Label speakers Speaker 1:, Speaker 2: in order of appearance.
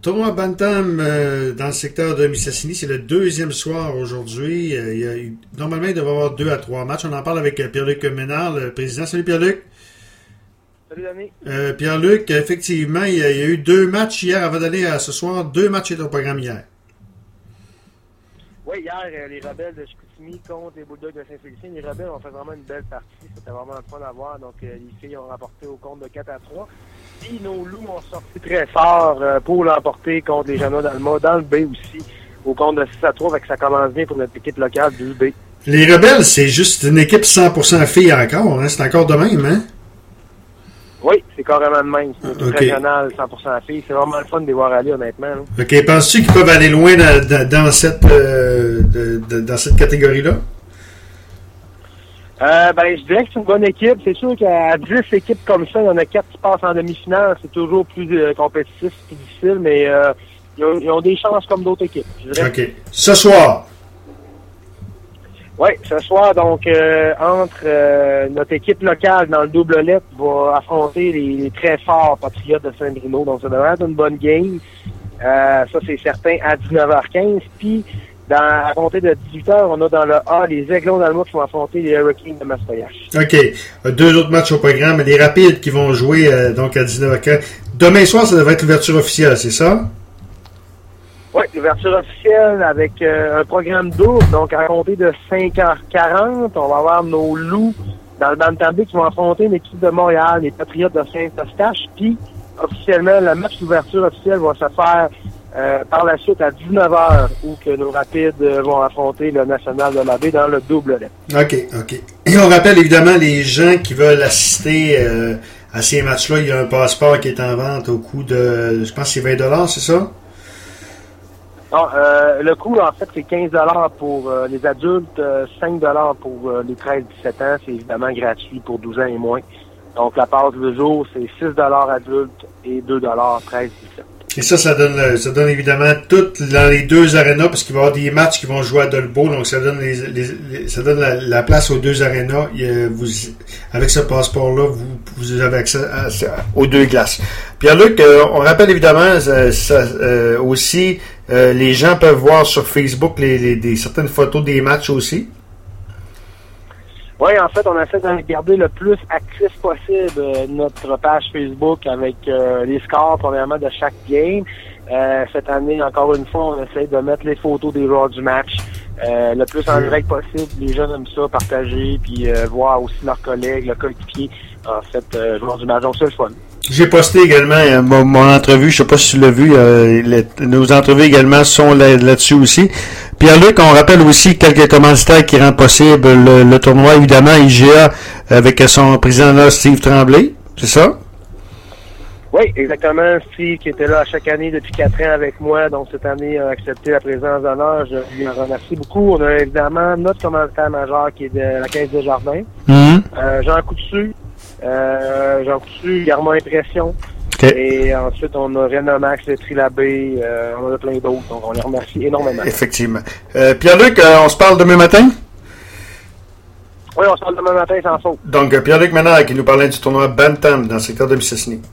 Speaker 1: Tournoi Bantam dans le secteur de Mistassini, c'est le deuxième soir aujourd'hui. Normalement, il devrait y avoir 2 à 3 matchs. On en parle avec Pierre-Luc Ménard, le président. Salut Pierre-Luc.
Speaker 2: Salut Danny.
Speaker 1: Pierre-Luc, effectivement, il y a eu 2 matchs hier avant d'aller à ce soir. 2 matchs étaient au programme hier.
Speaker 2: Oui, hier, les Rebelles de Chicoutimi contre les Bulldogs de Saint-Félicien. Les Rebelles ont fait vraiment une belle partie. C'était vraiment le fun à voir. Donc, les filles ont remporté au compte de 4 à 3. Puis, nos loups ont sorti très fort pour l'emporter contre les Janois d'Alma, dans le B aussi, au compte de 6 à 3. Fait que ça commence bien pour notre équipe locale du B.
Speaker 1: Les Rebelles, c'est juste une équipe 100% filles encore. Hein? C'est encore de même, hein?
Speaker 2: Oui, c'est carrément de même. C'est une équipe
Speaker 1: Okay.
Speaker 2: régionale 100% filles. C'est vraiment le fun de les voir aller, honnêtement. Là.
Speaker 1: OK. Penses-tu qu'ils peuvent aller loin dans cette catégorie-là?
Speaker 2: Je dirais que c'est une bonne équipe. C'est sûr qu'à 10 équipes comme ça, il y en a 4 qui passent en demi-finale. C'est toujours plus compétitif, plus difficile, mais ils ont des chances comme d'autres équipes. Je dirais.
Speaker 1: OK. Ce soir.
Speaker 2: Oui, ce soir, donc, entre notre équipe locale dans le double lettre va affronter les très forts Patriotes de Saint-Bruno. Donc, ça devrait être une bonne game. Ça, c'est certain, à 19h15. Puis, à compter de 18h, on a dans le A les Aiglons d'Alma qui vont affronter les Hurricanes de Mastoyache.
Speaker 1: OK. 2 autres matchs au programme. Les Rapides qui vont jouer donc à 19h15. Demain soir, ça devrait être l'ouverture officielle, c'est ça?
Speaker 2: Oui, l'ouverture officielle avec un programme double. Donc, à compter de 5h40, on va avoir nos loups dans le Bantam B qui vont affronter une équipe de Montréal, les Patriotes de Saint-Eustache. Puis, officiellement, le match d'ouverture officielle va se faire par la suite à 19h, où que nos Rapides vont affronter le National de la Baie dans le double lettre.
Speaker 1: OK. Et on rappelle évidemment les gens qui veulent assister à ces matchs-là. Il y a un passeport qui est en vente au coût de, je pense que c'est 20$, c'est ça?
Speaker 2: Non, le coût, en fait, c'est 15$ pour les adultes, 5$ pour les 13-17 ans. C'est évidemment gratuit pour 12 ans et moins. Donc, la passe de jour, c'est 6$ adultes et 2$ 13-17.
Speaker 1: Et ça donne évidemment tout dans les 2 arénas, parce qu'il va y avoir des matchs qui vont jouer à Dolbeau, donc ça donne ça donne la place aux 2 arénas. Avec ce passeport-là, vous avez accès aux 2 glaces. Pierre-Luc, on rappelle évidemment aussi, les gens peuvent voir sur Facebook certaines photos des matchs aussi.
Speaker 2: Oui, en fait, on essaie de garder le plus actif possible notre page Facebook avec les scores, premièrement, de chaque game. Cette année, encore une fois, on essaie de mettre les photos des joueurs du match le plus en direct possible. Les jeunes aiment ça, partager, puis voir aussi leurs collègues, leurs coéquipiers, en fait, joueurs du match. Donc, c'est le fun.
Speaker 1: J'ai posté également mon entrevue, je sais pas si tu l'as vu, nos entrevues également sont là-dessus aussi. Pierre-Luc, on rappelle aussi quelques commanditaires qui rendent possible le tournoi, évidemment, IGA avec son président là, Steve Tremblay, c'est ça?
Speaker 2: Oui, exactement. Steve qui était là à chaque année depuis 4 ans avec moi, donc cette année a accepté la présence d'honneur. Je lui en remercie beaucoup. On a évidemment notre commanditaire majeur qui est de la Caisse des Jardins, Jean Coutu, Garmin Impression. Okay. Et ensuite, on a Renomax, le Trilabé, on en a plein d'autres, donc on les remercie énormément.
Speaker 1: Effectivement. Pierre-Luc, on se parle demain matin?
Speaker 2: Oui, on se parle demain matin sans faute.
Speaker 1: Donc, Pierre-Luc Ménard qui nous parlait du tournoi Bantam dans le secteur de Mistassini.